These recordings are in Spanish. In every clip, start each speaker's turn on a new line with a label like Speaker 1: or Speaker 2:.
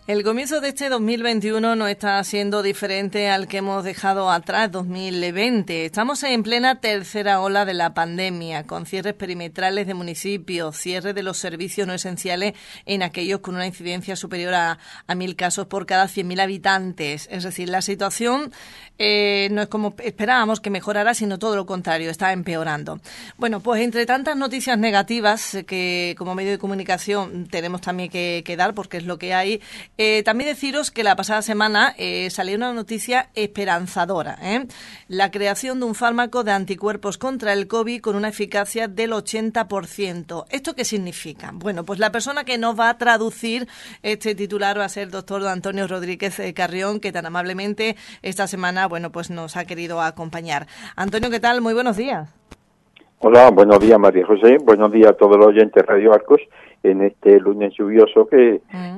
Speaker 1: El comienzo de este 2021 no está siendo diferente al que hemos dejado atrás, 2020. Estamos en plena tercera ola de la pandemia, con cierres perimetrales de municipios, cierre de los servicios no esenciales en aquellos con una incidencia superior a 1.000 casos por cada 100.000 habitantes. Es decir, la situación no es como esperábamos que mejorara, sino todo lo contrario, está empeorando. Bueno, pues entre tantas noticias negativas que como medio de comunicación tenemos también que dar, porque es lo que hay, también deciros que la pasada semana salió una noticia esperanzadora, la creación de un fármaco de anticuerpos contra el COVID con una eficacia del 80%. ¿Esto qué significa? Bueno, pues la persona que nos va a traducir este titular va a ser el doctor Antonio Rodríguez Carrión, que tan amablemente esta semana, bueno, pues nos ha querido acompañar. Antonio, ¿qué tal? Muy buenos días.
Speaker 2: Hola, buenos días María José, buenos días a todos los oyentes de Radio Arcos en este lunes lluvioso que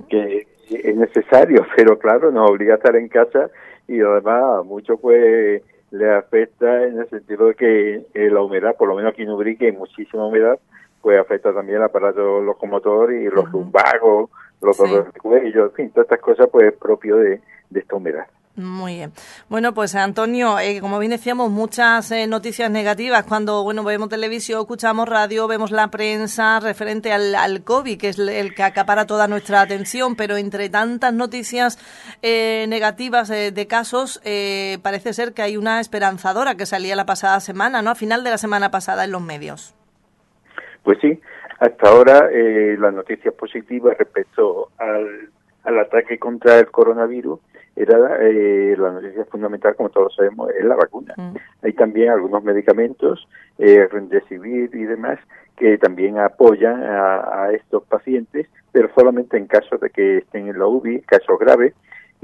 Speaker 2: es necesario, pero claro, nos obliga a estar en casa y además mucho pues le afecta en el sentido de que la humedad, por lo menos aquí en Ubrique hay muchísima humedad, pues afecta también el aparato locomotor y los lumbagos, los dolores de cuello, en fin, todas estas cosas pues propio de esta humedad.
Speaker 1: Muy bien. Bueno, pues Antonio, como bien decíamos, muchas noticias negativas cuando, bueno, vemos televisión, escuchamos radio, vemos la prensa referente al COVID, que es el que acapara toda nuestra atención, pero entre tantas noticias negativas de casos, parece ser que hay una esperanzadora que salía la pasada semana, ¿no? A final de la semana pasada en los medios.
Speaker 2: Pues sí, hasta ahora las noticias positivas respecto al ataque contra el coronavirus era la noticia fundamental, como todos sabemos, es la vacuna. Hay también algunos medicamentos, Remdesivir y demás, que también apoyan a estos pacientes, pero solamente en caso de que estén en la UBI, casos graves,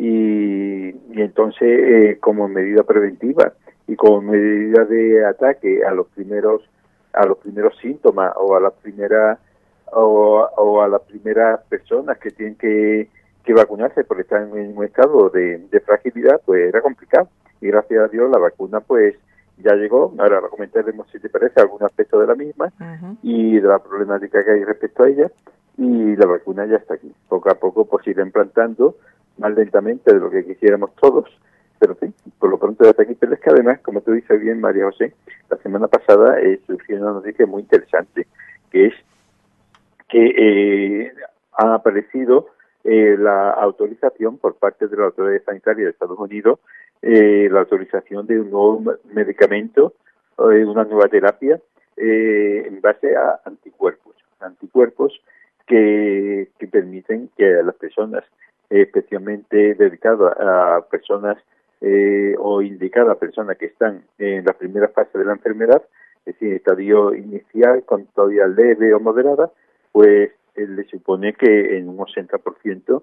Speaker 2: y entonces como medida preventiva y como medida de ataque a los primeros síntomas o a las primeras personas que tienen que vacunarse porque están en un estado de fragilidad, pues era complicado. Y gracias a Dios la vacuna pues ya llegó. Ahora comentaremos, si te parece, algún aspecto de la misma y de la problemática que hay respecto a ella. Y la vacuna ya está aquí. Poco a poco pues irá implantando, más lentamente de lo que quisiéramos todos, pero sí, por lo pronto ya está aquí. Pero es que además, como tú dices bien, María José, la semana pasada surgió una noticia muy interesante, que es que ha aparecido la autorización por parte de la Autoridad Sanitaria de Estados Unidos, la autorización de un nuevo medicamento, una nueva terapia en base a anticuerpos que permiten que las personas, especialmente dedicadas a personas o indicadas a personas que están en la primera fase de la enfermedad, es decir, estadio inicial con todavía leve o moderada, pues le supone que en un 80%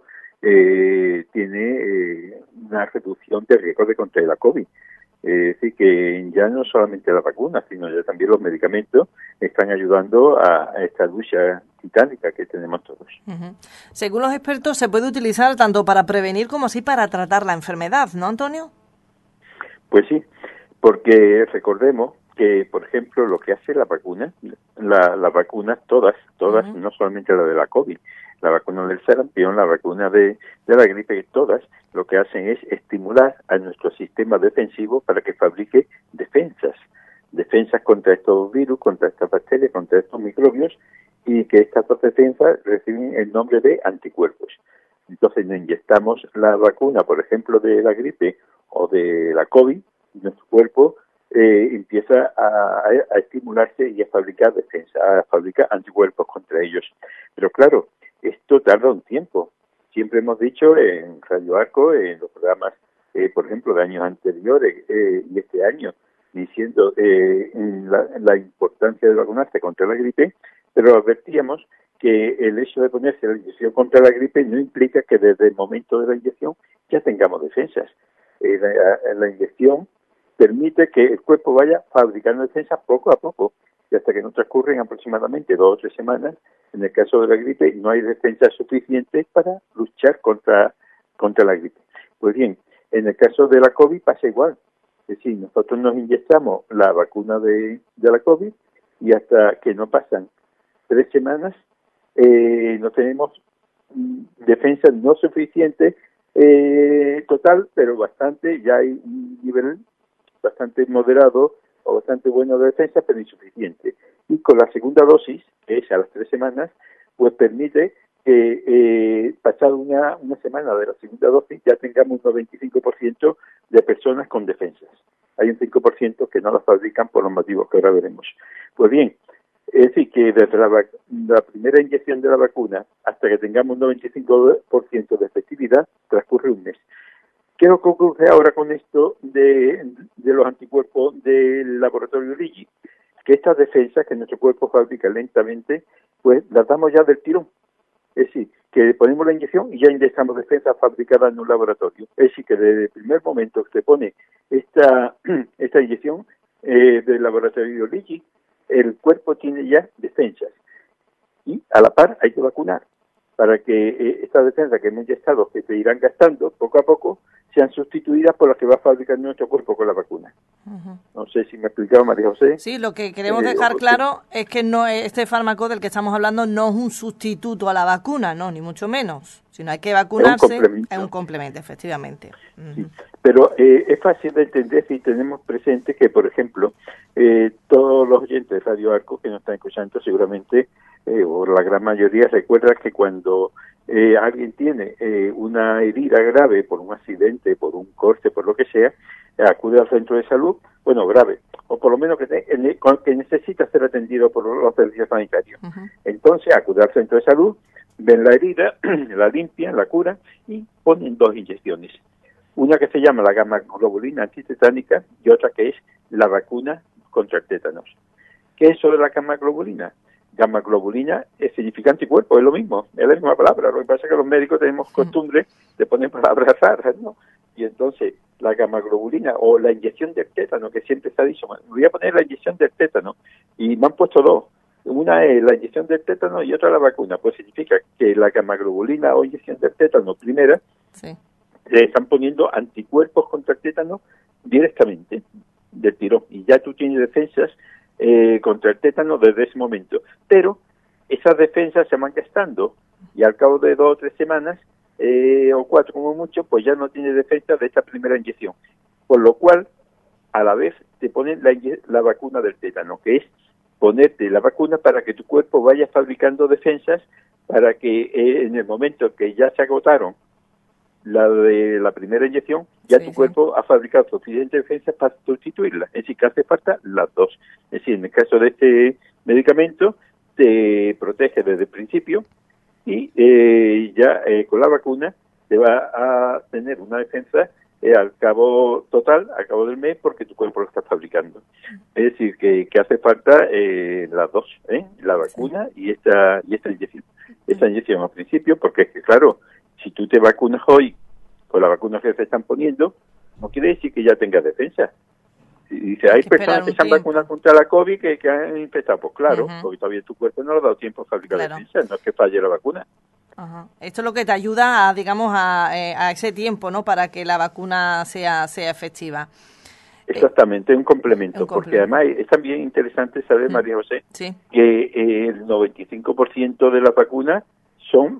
Speaker 2: tiene una reducción de riesgo de contraer la COVID. Es decir, que ya no solamente la vacuna, sino ya también los medicamentos están ayudando a esta lucha titánica que tenemos todos.
Speaker 1: Según los expertos, se puede utilizar tanto para prevenir como así para tratar la enfermedad, ¿no, Antonio?
Speaker 2: Pues sí, porque recordemos que, por ejemplo, lo que hace la vacuna, las vacunas todas, no solamente la de la COVID, la vacuna del sarampión, la vacuna de la gripe, todas lo que hacen es estimular a nuestro sistema defensivo para que fabrique defensas contra estos virus, contra estas bacterias, contra estos microbios, y que estas dos defensas reciben el nombre de anticuerpos. Entonces nos inyectamos la vacuna, por ejemplo, de la gripe o de la COVID, y nuestro cuerpo empieza a estimularse y a fabricar defensa, a fabricar anticuerpos contra ellos. Pero claro, esto tarda un tiempo. Siempre hemos dicho en Radio Arco, en los programas, por ejemplo, de años anteriores y este año, diciendo la importancia de vacunarse contra la gripe, pero advertíamos que el hecho de ponerse la inyección contra la gripe no implica que desde el momento de la inyección ya tengamos defensas. La inyección permite que el cuerpo vaya fabricando defensas poco a poco, y hasta que no transcurren aproximadamente 2 o 3 semanas, en el caso de la gripe, no hay defensas suficientes para luchar contra la gripe. Pues bien, en el caso de la COVID pasa igual. Es decir, nosotros nos inyectamos la vacuna de la COVID y hasta que no pasan 3 semanas no tenemos defensa no suficiente total, pero bastante, ya hay un nivel bastante moderado o bastante bueno de defensa, pero insuficiente. Y con la segunda dosis, que es a las 3 semanas, pues permite que pasada una semana de la segunda dosis ya tengamos un 95% de personas con defensas. Hay un 5% que no las fabrican por los motivos que ahora veremos. Pues bien, es decir, que desde la primera inyección de la vacuna hasta que tengamos un 95% de efectividad, transcurre un mes. ¿Qué es lo que ocurre ahora con esto de los anticuerpos del laboratorio Ligi? Que estas defensas que nuestro cuerpo fabrica lentamente, pues las damos ya del tirón. Es decir, que ponemos la inyección y ya inyectamos defensas fabricadas en un laboratorio. Es decir, que desde el primer momento que se pone esta inyección del laboratorio Ligi, el cuerpo tiene ya defensas. Y a la par hay que vacunar para que estas defensas que hemos inyectado, que se irán gastando poco a poco, sean sustituidas por las que va a fabricar nuestro cuerpo con la vacuna. Uh-huh. No sé si me he explicado, María José.
Speaker 1: Sí, lo que queremos dejar claro es que no este fármaco del que estamos hablando no es un sustituto a la vacuna, no, ni mucho menos. Sino hay que vacunarse, es un complemento, efectivamente. Uh-huh.
Speaker 2: Sí, pero es fácil de entender si tenemos presente que, por ejemplo, todos los oyentes de Radio Arco que nos están escuchando seguramente, o la gran mayoría, recuerda que cuando alguien tiene una herida grave por un accidente, por un corte, por lo que sea, acude al centro de salud, bueno, grave, o por lo menos que necesita ser atendido por los servicios sanitarios. Uh-huh. Entonces, acude al centro de salud, ven la herida, la limpian, la curan y ponen 2 inyecciones. Una que se llama la gamma globulina antitetánica y otra que es la vacuna contra el tétanos. ¿Qué es eso de la gamma globulina? Gamma globulina significa anticuerpo, es lo mismo, es la misma palabra. Lo que pasa es que los médicos tenemos costumbre de poner palabras raras, ¿no? Y entonces la gamma globulina o la inyección del tétano, que siempre se ha dicho, voy a poner la inyección del tétano, y me han puesto 2. Una es la inyección del tétano y otra la vacuna. Pues significa que la gamma globulina o inyección del tétano primera, sí, le están poniendo anticuerpos contra el tétano directamente del tirón. Y ya tú tienes defensas contra el tétano desde ese momento. Pero esas defensas se van gastando y al cabo de 2 o 3 semanas, o 4 como mucho, pues ya no tienes defensa de esta primera inyección. Por lo cual, a la vez, te ponen la vacuna del tétano, que es ponerte la vacuna para que tu cuerpo vaya fabricando defensas para que en el momento que ya se agotaron la de la primera inyección, ya tu cuerpo ha fabricado suficientes defensas para sustituirla. Es decir, que hace falta las 2. Es decir, en el caso de este medicamento, te protege desde el principio y ya con la vacuna te va a tener una defensa al cabo del mes, porque tu cuerpo lo está fabricando. Es decir, que hace falta las 2, la vacuna y esta inyección. Esta inyección al principio, porque es que, claro, si tú te vacunas hoy con las vacunas que se están poniendo, no quiere decir que ya tengas defensa. Si dice, hay personas que se han vacunado contra la COVID que han infectado, pues claro, porque todavía tu cuerpo no le ha dado tiempo a fabricar defensa, no es que falle la vacuna.
Speaker 1: Ajá. Esto es lo que te ayuda a ese tiempo, ¿no? Para que la vacuna sea efectiva.
Speaker 2: Exactamente, un complemento, porque además es también interesante saber, María José, que el 95% de las vacunas son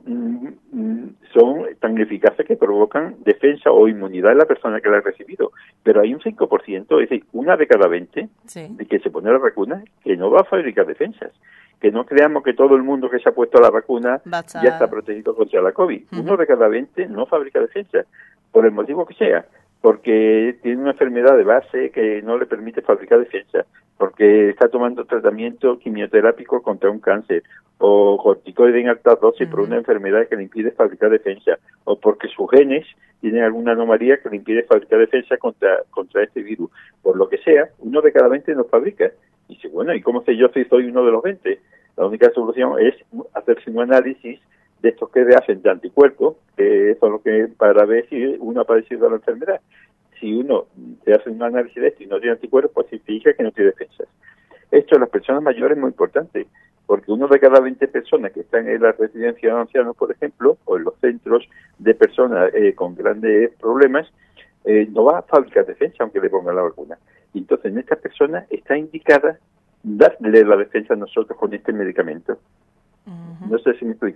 Speaker 2: tan eficaces que provocan defensa o inmunidad en la persona que la ha recibido. Pero hay un 5%, es decir, 1 de cada 20 de que se pone la vacuna que no va a fabricar defensas. Que no creamos que todo el mundo que se ha puesto la vacuna ya está protegido contra la COVID. 1 de cada 20 no fabrica defensas, por el motivo que sea. Porque tiene una enfermedad de base que no le permite fabricar defensas, porque está tomando tratamiento quimioterápico contra un cáncer, o corticoide en alta dosis por una enfermedad que le impide fabricar defensas, o porque sus genes tienen alguna anomalía que le impide fabricar defensas contra este virus. Por lo que sea, 1 de cada 20 no fabrica. Y dice, bueno, ¿y cómo sé yo si soy 1 de los 20? La única solución es hacerse un análisis de estos que hacen de anticuerpos, que son los que para ver si uno ha padecido la enfermedad. Si uno se hace un análisis de esto y no tiene anticuerpos, pues significa que no tiene defensas. Esto en las personas mayores es muy importante, porque 1 de cada 20 personas que están en la residencia de ancianos, por ejemplo, o en los centros de personas con grandes problemas, no va a fabricar defensa aunque le pongan la vacuna. Y entonces en estas personas está indicada darle la defensa a nosotros con este medicamento. No sé si me he explicado.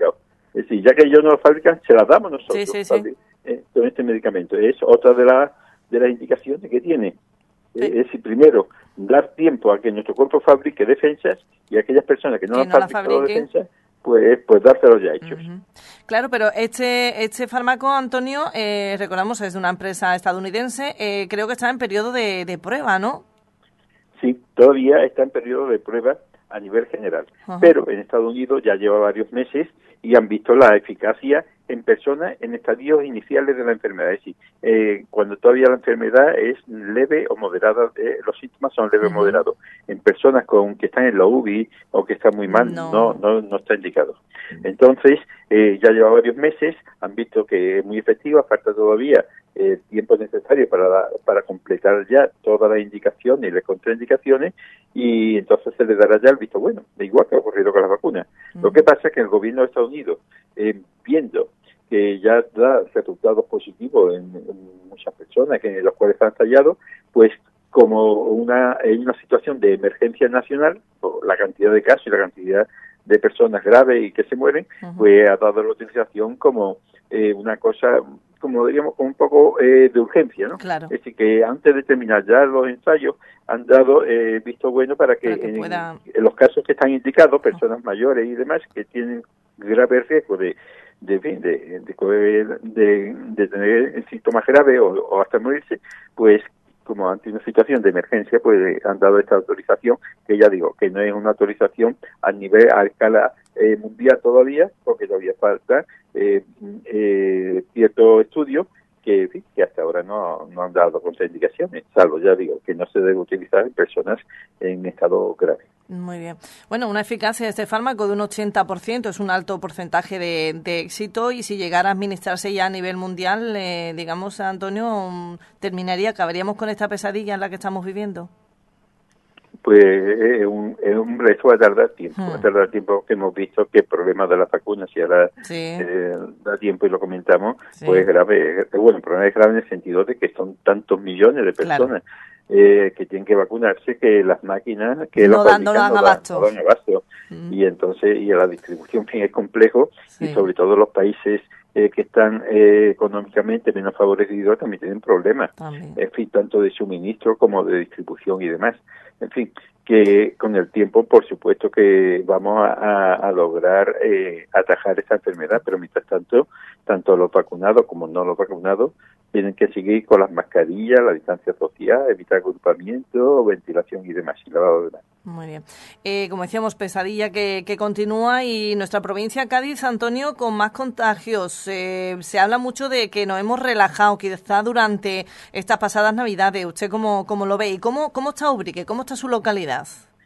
Speaker 2: Es decir, ya que ellos no lo fabrican, se las damos nosotros.
Speaker 1: Sí.
Speaker 2: Con este medicamento. Es otra de las indicaciones que tiene.
Speaker 1: Sí.
Speaker 2: Es decir, primero, dar tiempo a que nuestro cuerpo fabrique defensas y a aquellas personas que no han fabricado defensas, pues dárselos ya hechos.
Speaker 1: Claro, pero este fármaco, Antonio, recordamos, es de una empresa estadounidense, creo que está en periodo de prueba, ¿no?
Speaker 2: Sí, todavía está en periodo de prueba a nivel general, pero en Estados Unidos ya lleva varios meses y han visto la eficacia en personas en estadios iniciales de la enfermedad, es decir, cuando todavía la enfermedad es leve o moderada, los síntomas son leves o moderados. En personas que están en la UBI o que están muy mal, no está indicado. Entonces, ya lleva varios meses, han visto que es muy efectiva, falta todavía el tiempo necesario para completar ya todas las indicaciones y las contraindicaciones, y entonces se le dará ya el visto bueno, de igual que ha ocurrido con las vacunas. Lo que pasa es que el gobierno de Estados Unidos, viendo que ya da resultados positivos en muchas personas, que los cuales han fallado, pues como en una situación de emergencia nacional, por la cantidad de casos y la cantidad de personas graves y que se mueren, pues ha dado la utilización como una cosa, como diríamos, un poco de urgencia, ¿no?
Speaker 1: Claro.
Speaker 2: Es decir, que antes de terminar ya los ensayos han dado visto bueno para que en los casos que están indicados, personas mayores y demás que tienen grave riesgo de tener síntomas graves o hasta morirse, pues como ante una situación de emergencia, pues han dado esta autorización, que ya digo, que no es una autorización a escala mundial todavía, porque todavía falta ciertos estudios que hasta ahora no han dado contraindicaciones, salvo, ya digo, que no se debe utilizar en personas en estado grave.
Speaker 1: Muy bien. Bueno, una eficacia de este fármaco de un 80% es un alto porcentaje de éxito, y si llegara a administrarse ya a nivel mundial, digamos, Antonio, acabaríamos con esta pesadilla en la que estamos viviendo.
Speaker 2: Pues eso va a tardar tiempo, que hemos visto que el problema de las vacunas, si ahora da tiempo y lo comentamos, pues es grave. Bueno, el problema es grave en el sentido de que son tantos millones de personas que tienen que vacunarse, que las máquinas que no dan abasto. Y entonces, y la distribución es complejo, y sobre todo los países que están económicamente menos favorecidos también tienen problemas, en fin, tanto de suministro como de distribución y demás. En fin, que con el tiempo, por supuesto que vamos a lograr atajar esta enfermedad, pero mientras tanto, tanto los vacunados como no los vacunados tienen que seguir con las mascarillas, la distancia social, evitar agrupamiento, ventilación y demás, y lavado de manos.
Speaker 1: Muy bien. Como decíamos, pesadilla que continúa, y nuestra provincia, Cádiz, Antonio, con más contagios. Se habla mucho de que nos hemos relajado, quizá durante estas pasadas Navidades. ¿Usted cómo lo ve? ¿Y cómo está Ubrique? ¿Cómo está su localidad?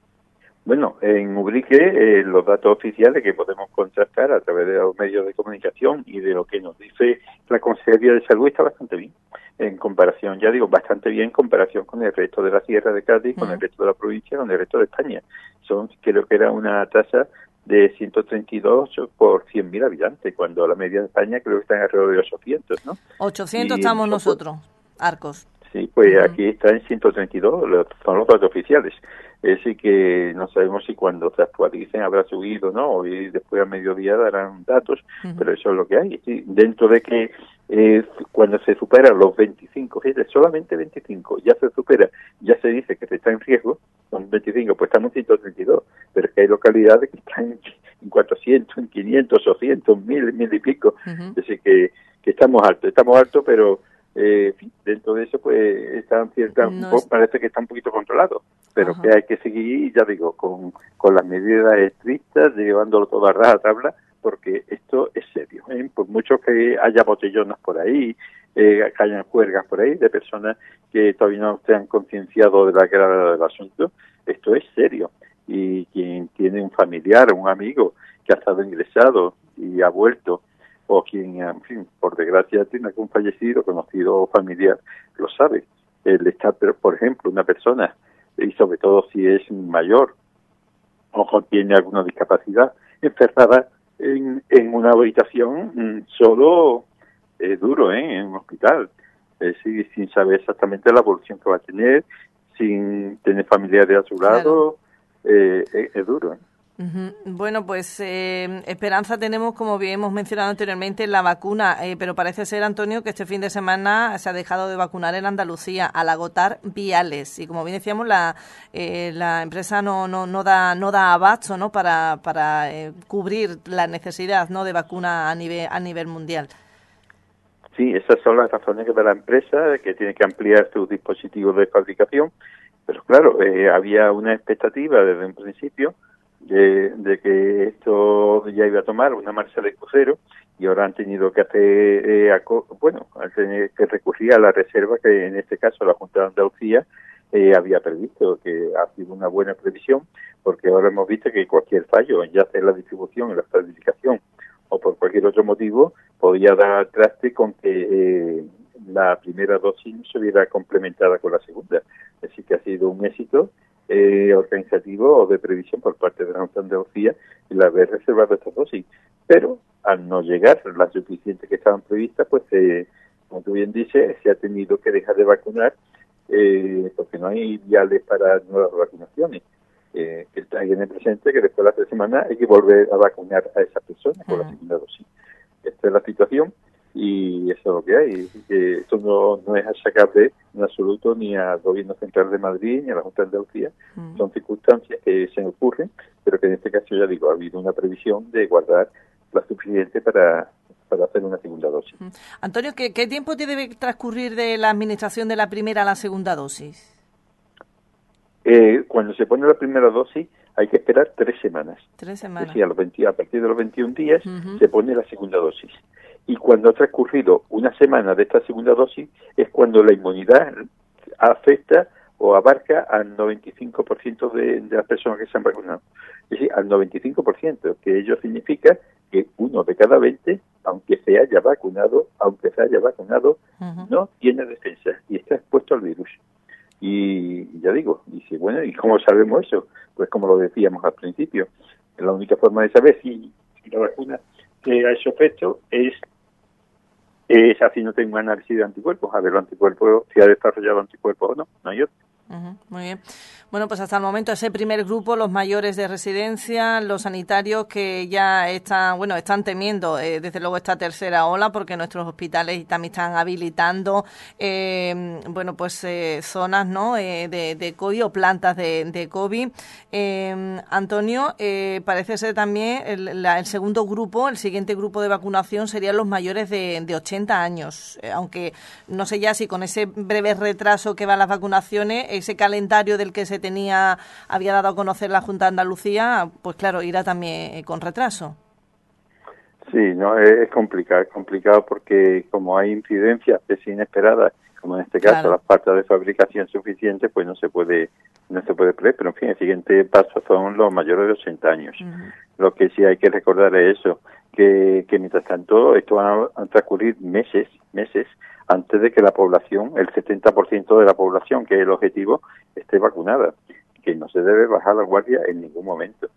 Speaker 2: Bueno, en Ubrique los datos oficiales que podemos contrastar a través de los medios de comunicación y de lo que nos dice la Consejería de Salud está bastante bien. En comparación, ya digo, bastante bien en comparación con el resto de la Sierra de Cádiz, con el resto de la provincia, con el resto de España. Creo que era una tasa de 132 por 100.000 habitantes, cuando la media de España creo que está en alrededor de 800, ¿no?
Speaker 1: 800 estamos nosotros, Arcos.
Speaker 2: Sí, pues aquí está en 132, son los datos oficiales. Es decir, que no sabemos si cuando se actualicen habrá subido, ¿no? Y después a mediodía darán datos, pero eso es lo que hay. Sí, dentro de que cuando se superan los 25, fíjate, solamente 25, ya se supera, ya se dice que se está en riesgo, son 25, pues estamos en 132, pero es que hay localidades que están en 400, en 500, 800, 1000 y pico. Es decir, que estamos altos, pero dentro de eso pues parece que está un poquito controlado, pero que hay que seguir, ya digo, con las medidas estrictas, llevándolo todo a rajatabla, porque esto es serio, por mucho que haya botellonas por ahí, que hayan juergas por ahí de personas que todavía no se han concienciado de la gravedad del asunto, esto es serio, y quien tiene un familiar, un amigo que ha estado ingresado y ha vuelto, o quien, en fin, por desgracia tiene algún fallecido, conocido o familiar, lo sabe. El estar, por ejemplo, una persona, y sobre todo si es mayor o tiene alguna discapacidad, encerrada en una habitación solo, es duro, en un hospital, sin saber exactamente la evolución que va a tener, sin tener familiares a su lado, es duro,
Speaker 1: Bueno, pues esperanza tenemos, como bien hemos mencionado anteriormente, en la vacuna, pero parece ser, Antonio, que este fin de semana se ha dejado de vacunar en Andalucía al agotar viales. Y como bien decíamos, la empresa no da abasto, ¿no?, para cubrir la necesidad, ¿no?, de vacuna a nivel mundial.
Speaker 2: Sí, esas son las razones de la empresa, que tiene que ampliar sus dispositivos de fabricación. Pero claro, había una expectativa desde un principio de que esto ya iba a tomar una marcha de crucero, y ahora han tenido que hacer, han tenido que recurrir a la reserva que en este caso la Junta de Andalucía había previsto, que ha sido una buena previsión, porque ahora hemos visto que cualquier fallo, ya sea en la distribución, en la fabricación o por cualquier otro motivo, podía dar traste con que la primera dosis no se hubiera complementada con la segunda. Así que ha sido un éxito organizativo o de previsión por parte de la Junta de Andalucía el haber reservado estas dosis. Pero al no llegar las suficientes que estaban previstas, pues como tú bien dices, se ha tenido que dejar de vacunar porque no hay viales para nuevas vacunaciones. Que hay en el presente que después de las 3 semanas hay que volver a vacunar a esas personas con la segunda dosis. Esta es la situación y eso es lo que hay. Esto no es achacable en absoluto ni al Gobierno Central de Madrid ni a la Junta de Andalucía. Son circunstancias que se ocurren, pero que en este caso, ya digo, ha habido una previsión de guardar la suficiente para hacer una segunda dosis.
Speaker 1: Antonio, ¿qué tiempo debe transcurrir de la administración de la primera a la segunda dosis?
Speaker 2: Cuando se pone la primera dosis hay que esperar 3 semanas.
Speaker 1: 3 semanas.
Speaker 2: Es decir, a partir de los 21 días se pone la segunda dosis. Y cuando ha transcurrido una semana de esta segunda dosis es cuando la inmunidad afecta o abarca al 95% de las personas que se han vacunado. Es decir, al 95%, que ello significa que 1 de cada 20, aunque se haya vacunado, no tiene defensa y está expuesto al virus. Y ya digo, dice, bueno, ¿y cómo sabemos eso? Pues como lo decíamos al principio, la única forma de saber si la vacuna ha hecho efecto es haciéndote un análisis de anticuerpos, a ver los anticuerpos, si ha desarrollado anticuerpos o no, no hay otro.
Speaker 1: Muy bien. Bueno, pues hasta el momento ese primer grupo, los mayores de residencia, los sanitarios que ya están temiendo desde luego esta tercera ola, porque nuestros hospitales también están habilitando zonas, ¿no?, de COVID o plantas de COVID. Antonio, parece ser también el segundo grupo, el siguiente grupo de vacunación serían los mayores de 80 años, aunque no sé ya si con ese breve retraso que van las vacunaciones, ese calendario del que se había dado a conocer la Junta de Andalucía, pues claro, irá también con retraso.
Speaker 2: Sí, no, es complicado porque como hay incidencias inesperadas, como en este caso las faltas de fabricación suficientes, pues no se puede prever, pero en fin, el siguiente paso son los mayores de 80 años. Lo que sí hay que recordar es eso, que mientras tanto esto van a transcurrir meses antes de que la población, el 70% de la población, que es el objetivo, esté vacunada, que no se debe bajar la guardia en ningún momento.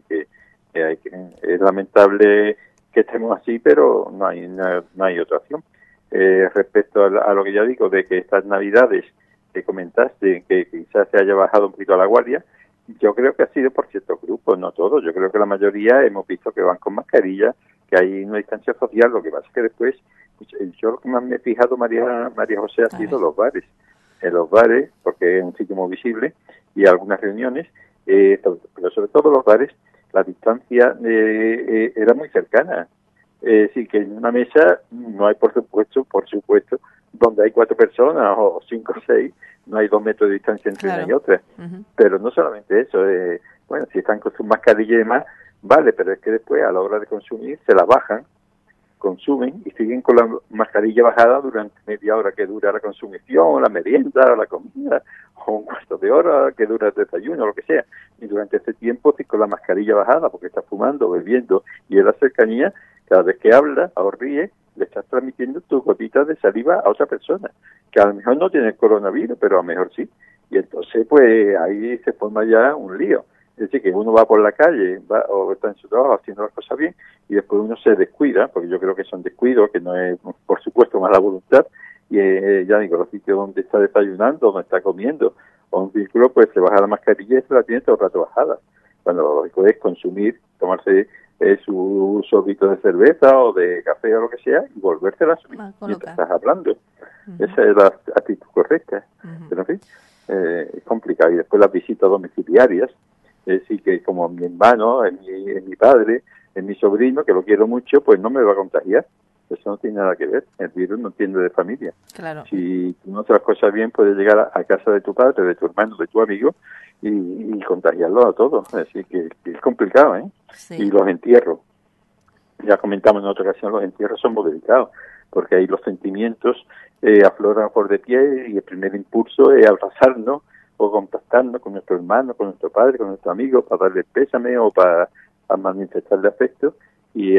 Speaker 2: Es lamentable que estemos así, pero no hay otra opción. Respecto a lo que ya digo, de que estas Navidades que comentaste, que quizás se haya bajado un poquito la guardia, yo creo que ha sido por ciertos grupos, no todos. Yo creo que la mayoría hemos visto que van con mascarilla, que hay una distancia social. Lo que pasa es que después, yo lo que más me he fijado, María José, ha sido los bares. En los bares, porque es un sitio muy visible, y algunas reuniones, pero sobre todo los bares, la distancia era muy cercana. Es decir, que en una mesa no hay, por supuesto, donde hay 4 personas o 5 o 6, no hay 2 metros de distancia entre una y otra. Pero no solamente eso, si están con sus mascarillas y demás, vale, pero es que después a la hora de consumir se la bajan, consumen y siguen con la mascarilla bajada durante media hora que dura la consumición, la merienda, la comida, o un cuarto de hora que dura el desayuno, lo que sea. Y durante ese tiempo, con la mascarilla bajada, porque está fumando, bebiendo, y en la cercanía, cada vez que habla o ríe, le estás transmitiendo tus gotitas de saliva a otra persona, que a lo mejor no tiene coronavirus, pero a lo mejor sí. Y entonces, pues, ahí se forma ya un lío. Es decir, que uno va por la calle o está en su trabajo haciendo las cosas bien y después uno se descuida, porque yo creo que son descuidos, que no es, por supuesto, mala voluntad, y ya digo, los sitios donde está desayunando, donde está comiendo, o un vehículo, pues se baja la mascarilla y se la tiene todo el rato bajada. cuando lo lógico es consumir, tomarse su sorbito de cerveza o de café o lo que sea y volvérsela a subir mientras estás hablando. Esa es la actitud correcta. Pero en fin, es complicado. Y después las visitas domiciliarias, es decir, que como mi hermano, es mi padre, es mi sobrino, que lo quiero mucho, pues no me va a contagiar. Eso no tiene nada que ver. El virus no entiende de familia.
Speaker 1: Claro.
Speaker 2: Si tú no haces las cosas bien, puedes llegar a casa de tu padre, de tu hermano, de tu amigo y contagiarlo a todos. Así que es complicado, ¿eh?
Speaker 1: Sí.
Speaker 2: Y los entierros. Ya comentamos en otra ocasión, los entierros son muy delicados, porque ahí los sentimientos afloran por de pie y el primer impulso es abrazarnos o contactarnos con nuestro hermano, con nuestro padre, con nuestro amigo, para darle pésame o para manifestarle afecto y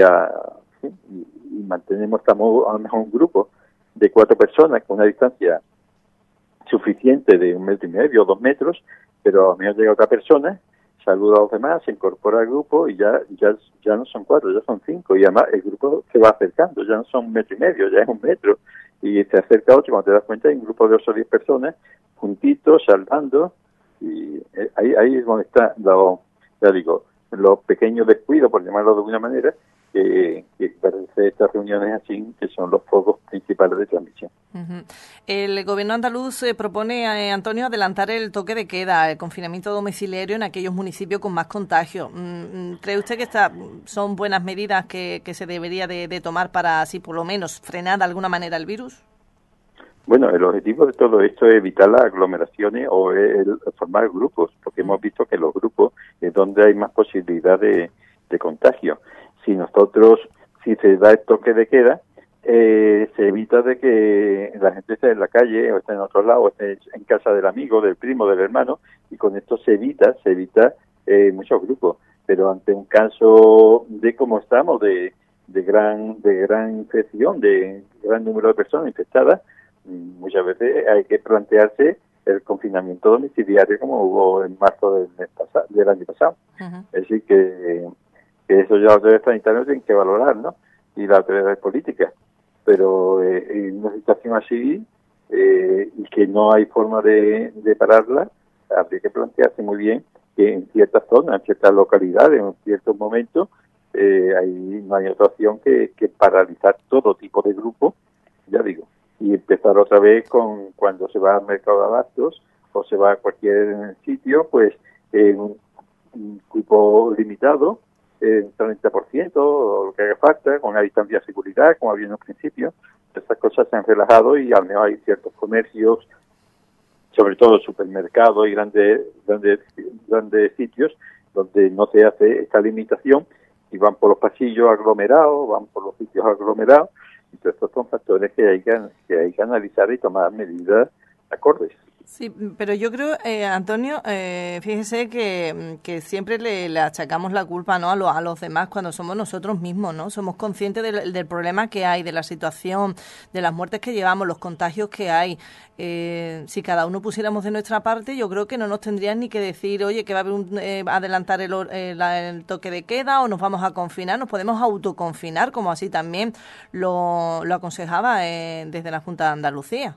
Speaker 2: mantenemos, estamos a lo mejor un grupo de 4 personas con una distancia suficiente de 1,5 metros o 2 metros, pero a lo mejor llega otra persona, saluda a los demás, se incorpora al grupo y ya no son 4, ya son 5 y además el grupo se va acercando, ya no son 1,5 metros, ya es 1 metro y se acerca otro y cuando te das cuenta hay un grupo de 8 o 10 personas juntitos, saltando y ahí es donde está los pequeños descuidos, por llamarlo de alguna manera, que parece estas reuniones así, que son los focos principales de transmisión.
Speaker 1: El gobierno andaluz propone, Antonio, adelantar el toque de queda, el confinamiento domiciliario en aquellos municipios con más contagios. ¿Cree usted que son buenas medidas que se debería de tomar para así por lo menos frenar de alguna manera el virus?
Speaker 2: Bueno, el objetivo de todo esto es evitar las aglomeraciones o el formar grupos, porque hemos visto que los grupos es donde hay más posibilidad de contagio. Si se da el toque de queda, se evita de que la gente esté en la calle o esté en otro lado, o esté en casa del amigo, del primo, del hermano, y con esto se evita muchos grupos. Pero ante un caso de cómo estamos, de gran infección, de gran número de personas infectadas, muchas veces hay que plantearse el confinamiento domiciliario como hubo en marzo del año pasado. Es decir, que eso ya las autoridades sanitarias tienen que valorar, ¿no? Y las autoridades políticas. Pero en una situación así y que no hay forma de pararla, habría que plantearse muy bien que en ciertas zonas, en ciertas localidades, en ciertos momentos, ahí no hay otra opción que paralizar todo tipo de grupos, ya digo, y empezar otra vez con cuando se va al mercado de abastos o se va a cualquier sitio, pues en un grupo limitado, 30% o lo que haga falta, con una distancia de seguridad, como había en un principio. Estas cosas se han relajado y al menos hay ciertos comercios, sobre todo supermercados y grandes sitios, donde no se hace esta limitación y van por los pasillos aglomerados, van por los sitios aglomerados. Entonces, estos son factores que hay que analizar y tomar medidas acordes.
Speaker 1: Sí, pero yo creo, Antonio, fíjese que siempre le achacamos la culpa, ¿no?, a los demás cuando somos nosotros mismos, ¿no? Somos conscientes del problema que hay, de la situación, de las muertes que llevamos, los contagios que hay. Si cada uno pusiéramos de nuestra parte, yo creo que no nos tendrían ni que decir, oye, que va a haber adelantar el toque de queda o nos vamos a confinar. Nos podemos autoconfinar, como así también lo aconsejaba desde la Junta de Andalucía.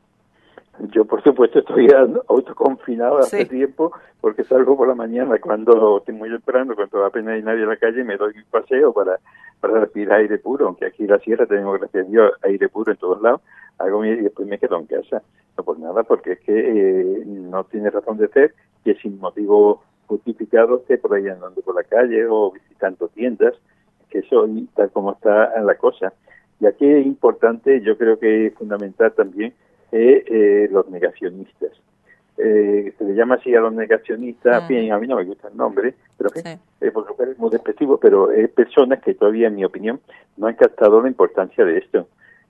Speaker 2: Yo, por supuesto, estoy autoconfinado hace tiempo porque salgo por la mañana cuando estoy muy temprano, cuando apenas hay nadie en la calle, me doy un paseo para respirar aire puro, aunque aquí en la sierra tenemos, gracias a Dios, aire puro en todos lados, y después me quedo en casa. No por nada, porque es que no tiene razón de ser que sin motivo justificado esté por ahí andando por la calle o visitando tiendas, que eso tal como está la cosa. Y aquí es importante, yo creo que es fundamental también, los negacionistas. Se le llama así a los negacionistas, bien, a mí no me gusta el nombre, pero porque es muy despectivo, pero es personas que todavía, en mi opinión, no han captado la importancia de esto.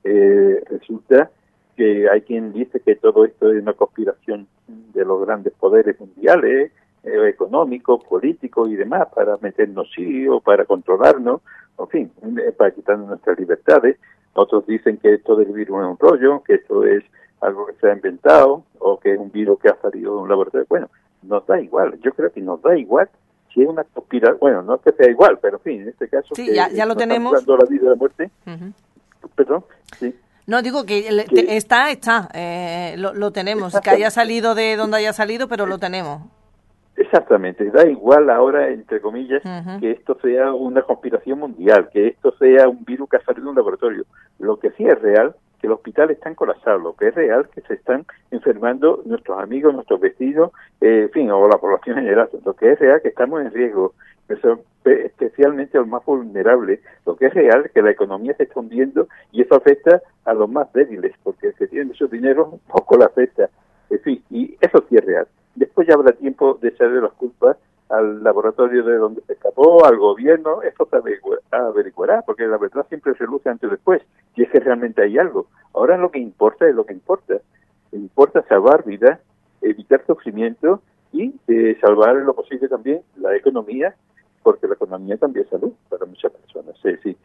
Speaker 2: Resulta que hay quien dice que todo esto es una conspiración de los grandes poderes mundiales, económicos, políticos y demás, para meternos o para controlarnos, en fin, para quitarnos nuestras libertades. Otros dicen que esto del virus es un rollo, que esto es algo que se ha inventado o que es un virus que ha salido de un laboratorio. Bueno, nos da igual. Yo creo que nos da igual si es una conspiración. Bueno, no es que sea igual, pero en fin, en este caso...
Speaker 1: Sí, ya lo tenemos.
Speaker 2: La vida y la muerte. Perdón, sí.
Speaker 1: No, digo que está. Lo tenemos. Está. Que haya salido de donde haya salido, pero lo tenemos.
Speaker 2: Exactamente, da igual ahora, entre comillas, que esto sea una conspiración mundial, que esto sea un virus que ha salido de un laboratorio. Lo que sí es real, que el hospital está colapsado, lo que es real, que se están enfermando nuestros amigos, nuestros vecinos, en fin, o la población en general. Lo que es real, que estamos en riesgo, especialmente los más vulnerables. Lo que es real, que la economía se está hundiendo y eso afecta a los más débiles, porque el que tiene mucho dinero poco le afecta. En fin, y eso sí es real. Después ya habrá tiempo de echarle las culpas al laboratorio de donde se escapó, al gobierno. Esto se averiguará, porque la verdad siempre se luce antes o después, si es que realmente hay algo. Ahora lo que importa es lo que importa. Importa salvar vidas, evitar sufrimiento y salvar en lo posible también la economía, porque la economía también es salud para muchas personas. Es decir,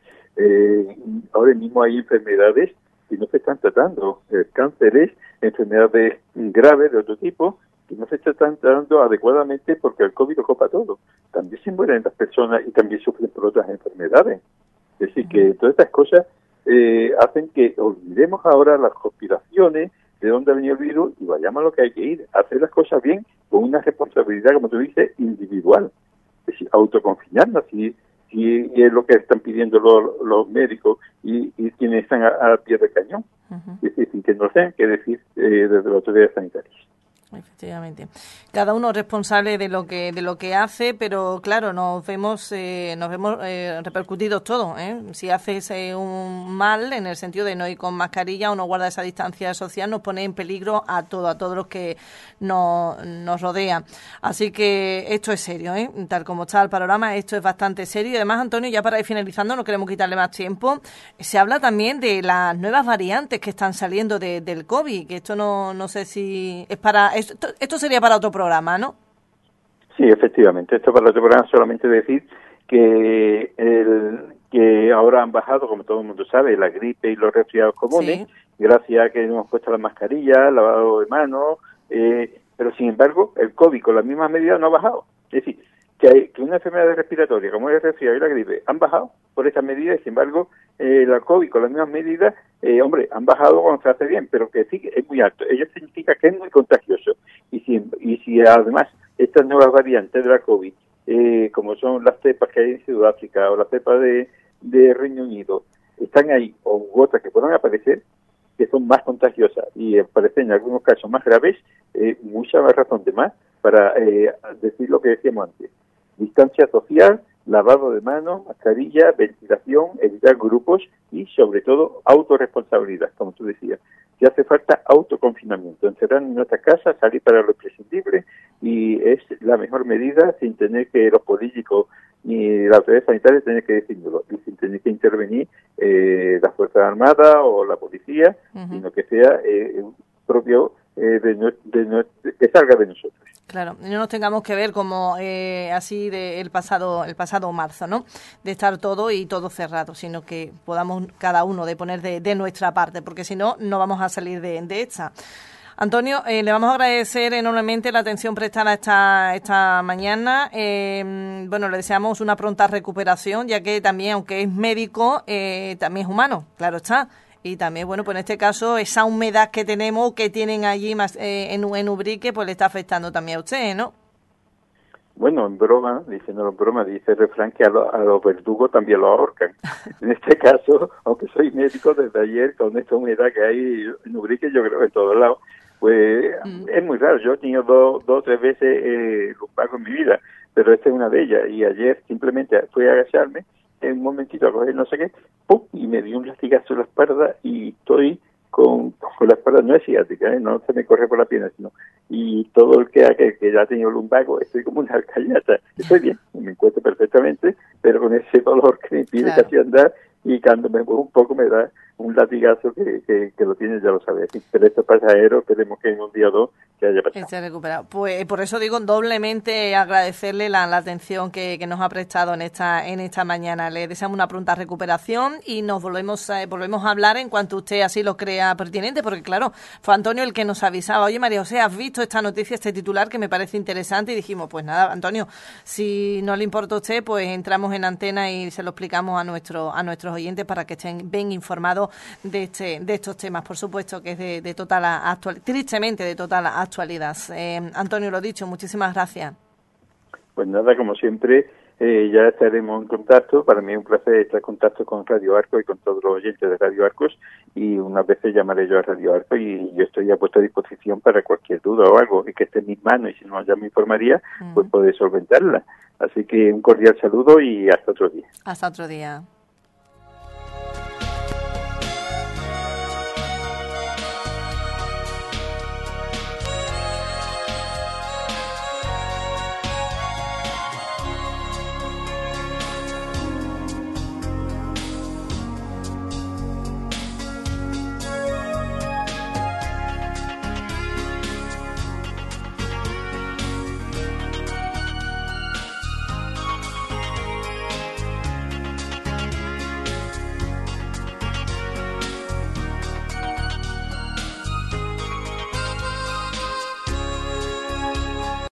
Speaker 2: ahora mismo hay enfermedades que no se están tratando, cánceres, enfermedades graves de otro tipo, que no se están tratando adecuadamente porque el COVID lo copa todo. También se mueren las personas y también sufren por otras enfermedades. Es decir, que todas estas cosas hacen que olvidemos ahora las conspiraciones, de dónde ha venido el virus, y vayamos a lo que hay que ir, a hacer las cosas bien con una responsabilidad, como tú dices, individual. Es decir, autoconfinarnos, si es lo que están pidiendo los médicos y quienes están a pie de cañón. Es decir, que no sean que decir desde la autoridad sanitaria.
Speaker 1: Efectivamente. Cada uno responsable de lo que hace, pero claro, nos vemos repercutidos todos, ¿eh? Si haces un mal en el sentido de no ir con mascarilla o no guardar esa distancia social, nos pone en peligro a todos los que nos rodean. Así que esto es serio, ¿eh? Tal como está el panorama, esto es bastante serio. Y además, Antonio, ya para ir finalizando, no queremos quitarle más tiempo, se habla también de las nuevas variantes que están saliendo del COVID, que esto no sé si es para... Esto sería para otro programa, ¿no?
Speaker 2: Sí, efectivamente. Esto para otro programa, solamente decir que ahora han bajado, como todo el mundo sabe, la gripe y los resfriados comunes, gracias a que hemos puesto la mascarilla, lavado de manos, pero sin embargo, el COVID con las mismas medidas no ha bajado. Es decir, que una enfermedad respiratoria como el resfriado y la gripe han bajado por estas medidas, sin embargo, la COVID con las mismas medidas, han bajado cuando se hace bien, pero que sí es muy alto. Ello significa que es muy contagioso. Y si además estas nuevas variantes de la COVID, como son las cepas que hay en Sudáfrica o las cepas de Reino Unido, están ahí, o otras que puedan aparecer, que son más contagiosas y aparecen en algunos casos más graves, mucha más razón de más para decir lo que decíamos antes. Distancia social, lavado de manos, mascarilla, ventilación, evitar grupos y, sobre todo, autorresponsabilidad, como tú decías. Si hace falta autoconfinamiento, encerrar en nuestra casa, salir para lo imprescindible, y es la mejor medida sin tener que los políticos ni la autoridad sanitaria tener que decirlo, y sin tener que intervenir las Fuerzas Armadas o la policía, sino que sea propio que salga de nosotros.
Speaker 1: Claro, no nos tengamos que ver como así el pasado marzo, ¿no? De estar todo cerrado, sino que podamos cada uno de poner de nuestra parte, porque si no, no vamos a salir de esta. Antonio, le vamos a agradecer enormemente la atención prestada esta mañana. Le deseamos una pronta recuperación, ya que también, aunque es médico, también es humano, claro está. Y también, pues en este caso, esa humedad que tienen allí más en Ubrique, pues le está afectando también a usted, ¿no?
Speaker 2: Bueno, en broma, dice el refrán que a los verdugos también lo ahorcan. En este caso, aunque soy médico, desde ayer, con esta humedad que hay en Ubrique, yo creo que en todos lados, pues es muy raro. Yo he tenido dos o tres veces lumbago en mi vida, pero esta es una de ellas. Y ayer simplemente fui a agacharme, en un momentito a coger no sé qué, ¡pum! Y me dio un latigazo en la espalda y estoy con la espalda, no es ciática, no se me corre por la pierna, sino, y todo el que ya ha tenido lumbago, estoy como una alcañata. Estoy bien, me encuentro perfectamente, pero con ese dolor que me impide casi andar, y cuando me muevo un poco me da un latigazo que lo tiene, ya lo sabes. Pero esto es pasajero, esperemos que en un día o dos se haya pasado.
Speaker 1: Se ha recuperado. Pues por eso digo doblemente agradecerle la atención que nos ha prestado en esta mañana. Le deseamos una pronta recuperación y nos volvemos a hablar en cuanto usted así lo crea pertinente, porque claro, fue Antonio el que nos avisaba. Oye, María José, ¿has visto esta noticia, este titular que me parece interesante? Y dijimos, pues nada, Antonio, si no le importa a usted, pues entramos en antena y se lo explicamos a nuestros oyentes para que estén bien informados de estos temas. Por supuesto que es de total actualidad, tristemente de total actualidad. Antonio, lo dicho, muchísimas gracias.
Speaker 2: Pues nada, como siempre, ya estaremos en contacto. Para mí es un placer estar en contacto con Radio Arcos y con todos los oyentes de Radio Arcos, y unas veces llamaré yo a Radio Arcos y yo estoy a vuestra disposición para cualquier duda o algo y que esté en mis manos, y si no, ya me informaría, pues poder solventarla. Así que un cordial saludo y hasta otro día.
Speaker 1: Hasta otro día.